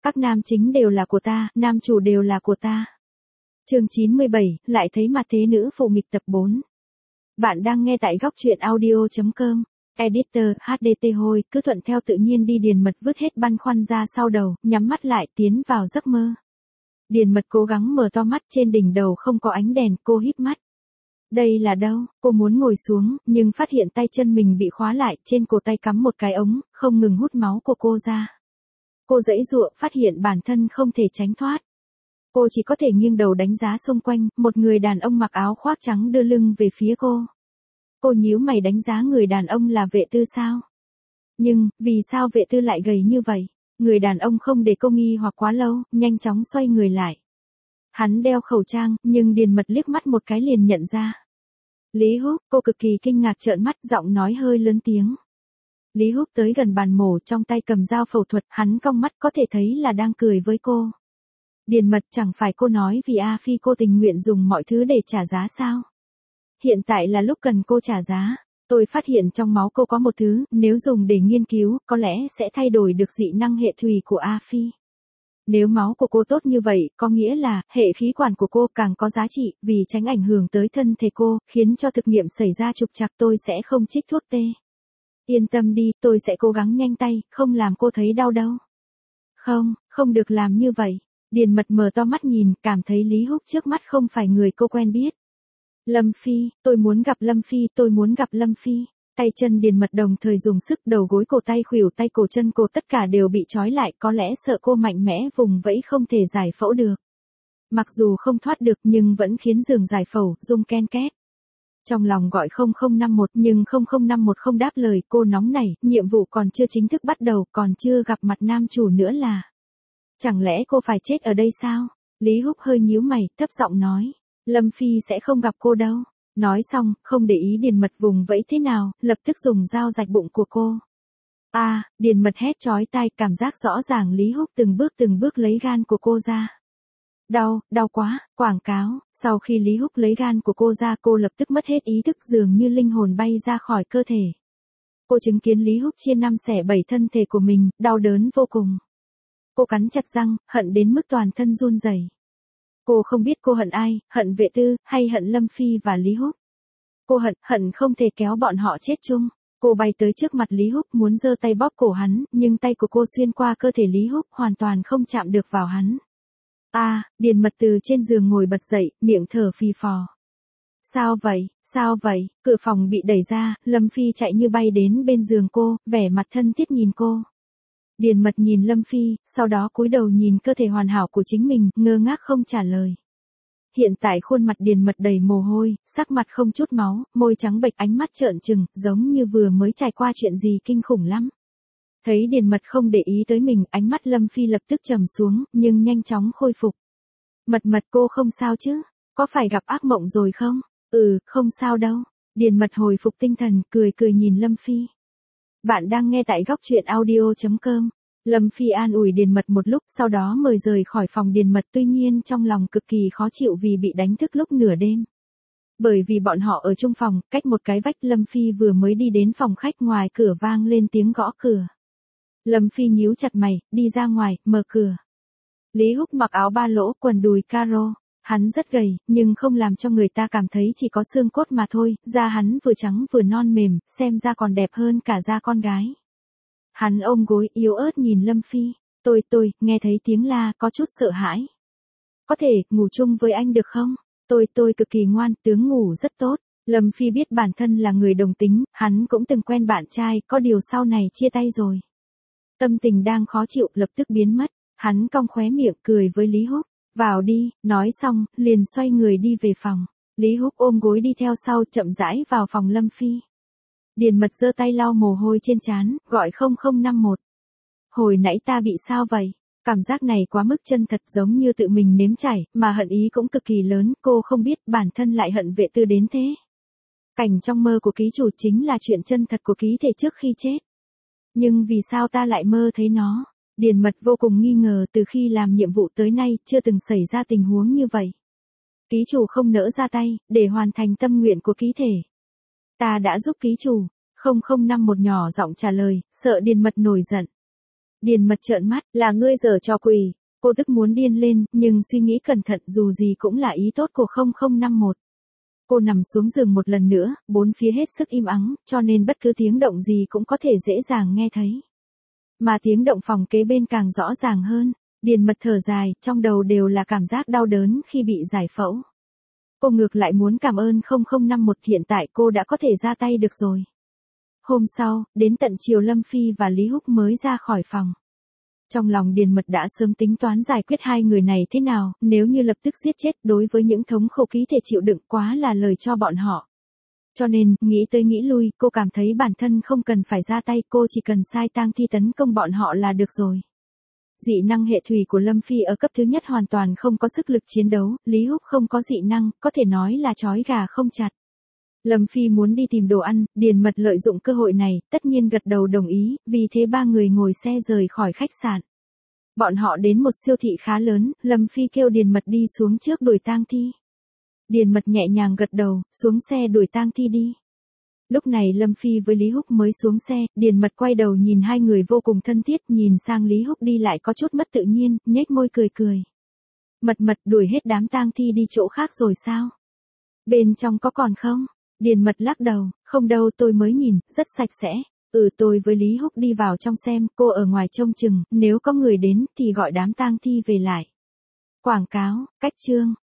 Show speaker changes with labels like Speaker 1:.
Speaker 1: Các nam chính đều là của ta, nam chủ đều là của ta. Chương 97, lại thấy mặt thế nữ phụ nghịch tập 4. Bạn đang nghe tại góc truyện audio.com. Editor, HDT Hôi, cứ thuận theo tự nhiên đi. Điền Mật vứt hết băn khoăn ra sau đầu, nhắm mắt lại tiến vào giấc mơ. Điền Mật cố gắng mở to mắt, trên đỉnh đầu không có ánh đèn, cô híp mắt. Đây là đâu? Cô muốn ngồi xuống, nhưng phát hiện tay chân mình bị khóa lại, trên cổ tay cắm một cái ống, không ngừng hút máu của cô ra. Cô giãy giụa, phát hiện bản thân không thể tránh thoát. Cô chỉ có thể nghiêng đầu đánh giá xung quanh, một người đàn ông mặc áo khoác trắng đưa lưng về phía cô. Cô nhíu mày đánh giá người đàn ông là Vệ Tư sao? Nhưng, vì sao Vệ Tư lại gầy như vậy? Người đàn ông không để cô nghi hoặc quá lâu, nhanh chóng xoay người lại. Hắn đeo khẩu trang, nhưng Điền Mật liếc mắt một cái liền nhận ra. Lý Húc, cô cực kỳ kinh ngạc trợn mắt, giọng nói hơi lớn tiếng. Lý Húc tới gần bàn mổ, trong tay cầm dao phẫu thuật, hắn cong mắt có thể thấy là đang cười với cô. Điền Mật, chẳng phải cô nói vì A Phi cô tình nguyện dùng mọi thứ để trả giá sao? Hiện tại là lúc cần cô trả giá. Tôi phát hiện trong máu cô có một thứ, nếu dùng để nghiên cứu, có lẽ sẽ thay đổi được dị năng hệ thủy của A Phi. Nếu máu của cô tốt như vậy, có nghĩa là, hệ khí quản của cô càng có giá trị, vì tránh ảnh hưởng tới thân thể cô, khiến cho thực nghiệm xảy ra trục trặc, tôi sẽ không trích thuốc tê. Yên tâm đi, tôi sẽ cố gắng nhanh tay, không làm cô thấy đau đâu. Không được làm như vậy. Điền Mật mở to mắt nhìn, cảm thấy Lý Húc trước mắt không phải người cô quen biết. Lâm Phi, tôi muốn gặp Lâm Phi, tôi muốn gặp Lâm Phi. Tay chân Điền Mật đồng thời dùng sức, đầu gối cổ tay khuỷu tay cổ chân cô tất cả đều bị trói lại, có lẽ sợ cô mạnh mẽ vùng vẫy không thể giải phẫu được. Mặc dù không thoát được nhưng vẫn khiến giường giải phẫu rung ken két. Trong lòng gọi 0051 nhưng 0051 không đáp lời, cô nóng nảy, nhiệm vụ còn chưa chính thức bắt đầu, còn chưa gặp mặt nam chủ nữa là. Chẳng lẽ cô phải chết ở đây sao? Lý Húc hơi nhíu mày, thấp giọng nói. Lâm Phi sẽ không gặp cô đâu. Nói xong, không để ý Điền Mật vùng vẫy thế nào, lập tức dùng dao rạch bụng của cô. Điền Mật hét chói tai, cảm giác rõ ràng Lý Húc từng bước lấy gan của cô ra. Đau quá, quảng cáo. Sau khi Lý Húc lấy gan của cô ra, cô lập tức mất hết ý thức, dường như linh hồn bay ra khỏi cơ thể. Cô chứng kiến Lý Húc chia 5 xẻ 7 thân thể của mình, đau đớn vô cùng. Cô cắn chặt răng, hận đến mức toàn thân run rẩy. Cô không biết cô hận ai, hận Vệ Tư, hay hận Lâm Phi và Lý Húc. Cô hận không thể kéo bọn họ chết chung. Cô bay tới trước mặt Lý Húc muốn giơ tay bóp cổ hắn, nhưng tay của cô xuyên qua cơ thể Lý Húc hoàn toàn không chạm được vào hắn. Điền Mật từ trên giường ngồi bật dậy, miệng thở phì phò. Sao vậy? Cửa phòng bị đẩy ra, Lâm Phi chạy như bay đến bên giường cô, vẻ mặt thân thiết nhìn cô. Điền Mật nhìn Lâm Phi, sau đó cúi đầu nhìn cơ thể hoàn hảo của chính mình, ngơ ngác không trả lời. Hiện tại khuôn mặt Điền Mật đầy mồ hôi, sắc mặt không chút máu, môi trắng bệch, ánh mắt trợn trừng, giống như vừa mới trải qua chuyện gì kinh khủng lắm. Thấy Điền Mật không để ý tới mình, ánh mắt Lâm Phi lập tức trầm xuống, nhưng nhanh chóng khôi phục. Mật cô không sao chứ? Có phải gặp ác mộng rồi không? Không sao đâu. Điền Mật hồi phục tinh thần, cười nhìn Lâm Phi. Bạn đang nghe tại góc truyện audio.com. Lâm Phi an ủi Điền Mật một lúc, sau đó mời rời khỏi phòng Điền Mật, tuy nhiên trong lòng cực kỳ khó chịu vì bị đánh thức lúc nửa đêm. Bởi vì bọn họ ở chung phòng, cách một cái vách, Lâm Phi vừa mới đi đến phòng khách, ngoài cửa vang lên tiếng gõ cửa. Lâm Phi nhíu chặt mày, đi ra ngoài, mở cửa. Lý Húc mặc áo ba lỗ, quần đùi caro. Hắn rất gầy, nhưng không làm cho người ta cảm thấy chỉ có xương cốt mà thôi, da hắn vừa trắng vừa non mềm, xem ra còn đẹp hơn cả da con gái. Hắn ôm gối, yếu ớt nhìn Lâm Phi. Tôi, nghe thấy tiếng la, có chút sợ hãi. Có thể, ngủ chung với anh được không? Tôi cực kỳ ngoan, tướng ngủ rất tốt. Lâm Phi biết bản thân là người đồng tính, hắn cũng từng quen bạn trai, có điều sau này chia tay rồi. Tâm tình đang khó chịu, lập tức biến mất. Hắn cong khóe miệng, cười với Lý Húc. Vào đi, nói xong, liền xoay người đi về phòng. Lý Húc ôm gối đi theo sau, chậm rãi vào phòng Lâm Phi. Điền Mật giơ tay lau mồ hôi trên trán, gọi 0051. Hồi nãy ta bị sao vậy? Cảm giác này quá mức chân thật, giống như tự mình nếm trải, mà hận ý cũng cực kỳ lớn, cô không biết bản thân lại hận Vệ Tư đến thế. Cảnh trong mơ của ký chủ chính là chuyện chân thật của ký thể trước khi chết. Nhưng vì sao ta lại mơ thấy nó? Điền Mật vô cùng nghi ngờ, từ khi làm nhiệm vụ tới nay, chưa từng xảy ra tình huống như vậy. Ký chủ không nỡ ra tay, để hoàn thành tâm nguyện của ký thể. Ta đã giúp ký chủ. 0051 nhỏ giọng trả lời, sợ Điền Mật nổi giận. Điền Mật trợn mắt, là ngươi giở trò quỷ. Cô tức muốn điên lên, nhưng suy nghĩ cẩn thận dù gì cũng là ý tốt của 0051. Cô nằm xuống giường một lần nữa, bốn phía hết sức im ắng, cho nên bất cứ tiếng động gì cũng có thể dễ dàng nghe thấy. Mà tiếng động phòng kế bên càng rõ ràng hơn. Điền Mật thở dài, trong đầu đều là cảm giác đau đớn khi bị giải phẫu. Cô ngược lại muốn cảm ơn 0051, hiện tại cô đã có thể ra tay được rồi. Hôm sau, đến tận chiều Lâm Phi và Lý Húc mới ra khỏi phòng. Trong lòng Điền Mật đã sớm tính toán giải quyết hai người này thế nào, nếu như lập tức giết chết đối với những thống khổ ký thể chịu đựng quá là lời cho bọn họ. Cho nên, nghĩ tới nghĩ lui, cô cảm thấy bản thân không cần phải ra tay, cô chỉ cần sai tang thi tấn công bọn họ là được rồi. Dị năng hệ thủy của Lâm Phi ở cấp thứ nhất hoàn toàn không có sức lực chiến đấu, Lý Húc không có dị năng, có thể nói là trói gà không chặt. Lâm Phi muốn đi tìm đồ ăn, Điền Mật lợi dụng cơ hội này, tất nhiên gật đầu đồng ý, vì thế ba người ngồi xe rời khỏi khách sạn. Bọn họ đến một siêu thị khá lớn, Lâm Phi kêu Điền Mật đi xuống trước đuổi tang thi. Điền Mật nhẹ nhàng gật đầu, xuống xe đuổi tang thi đi. Lúc này Lâm Phi với Lý Húc mới xuống xe, Điền Mật quay đầu nhìn hai người vô cùng thân thiết, nhìn sang Lý Húc đi lại có chút mất tự nhiên, nhếch môi cười cười. Mật đuổi hết đám tang thi đi chỗ khác rồi sao? Bên trong có còn không? Điền Mật lắc đầu, không đâu, tôi mới nhìn, rất sạch sẽ. Tôi với Lý Húc đi vào trong xem, cô ở ngoài trông chừng, nếu có người đến thì gọi đám tang thi về lại. Quảng cáo, cách chương.